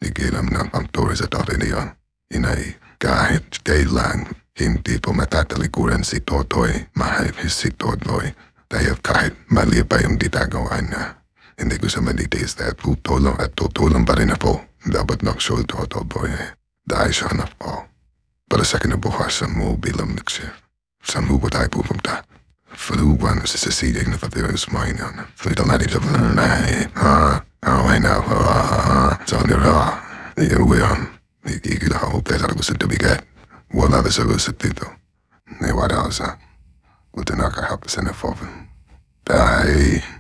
nakikialam ng aktor sa tatay niya. Inay, kahit kailan, hindi po matatalikuran si Totoy, mahal si Totoy. Dahil kahit mali pa yung ditagawa na, hindi ko siya manitiis dahil tutulong at tutulong pa rin ako. Dapat nag-show Totoy dahil siya na po. Para sa kinabukasan mo bilang nagsiya. Saan mo ba tayo pupunta? Faluan sa sasigang na patiris mo yan. Falita natin sa panay. Away na ako. Saan nila? Iyawiyan. Nagigila ako kaya ko sa tabigat. Wala na sa gusto dito. Naiwala ako sa. Buti nakahapos na po. Bye.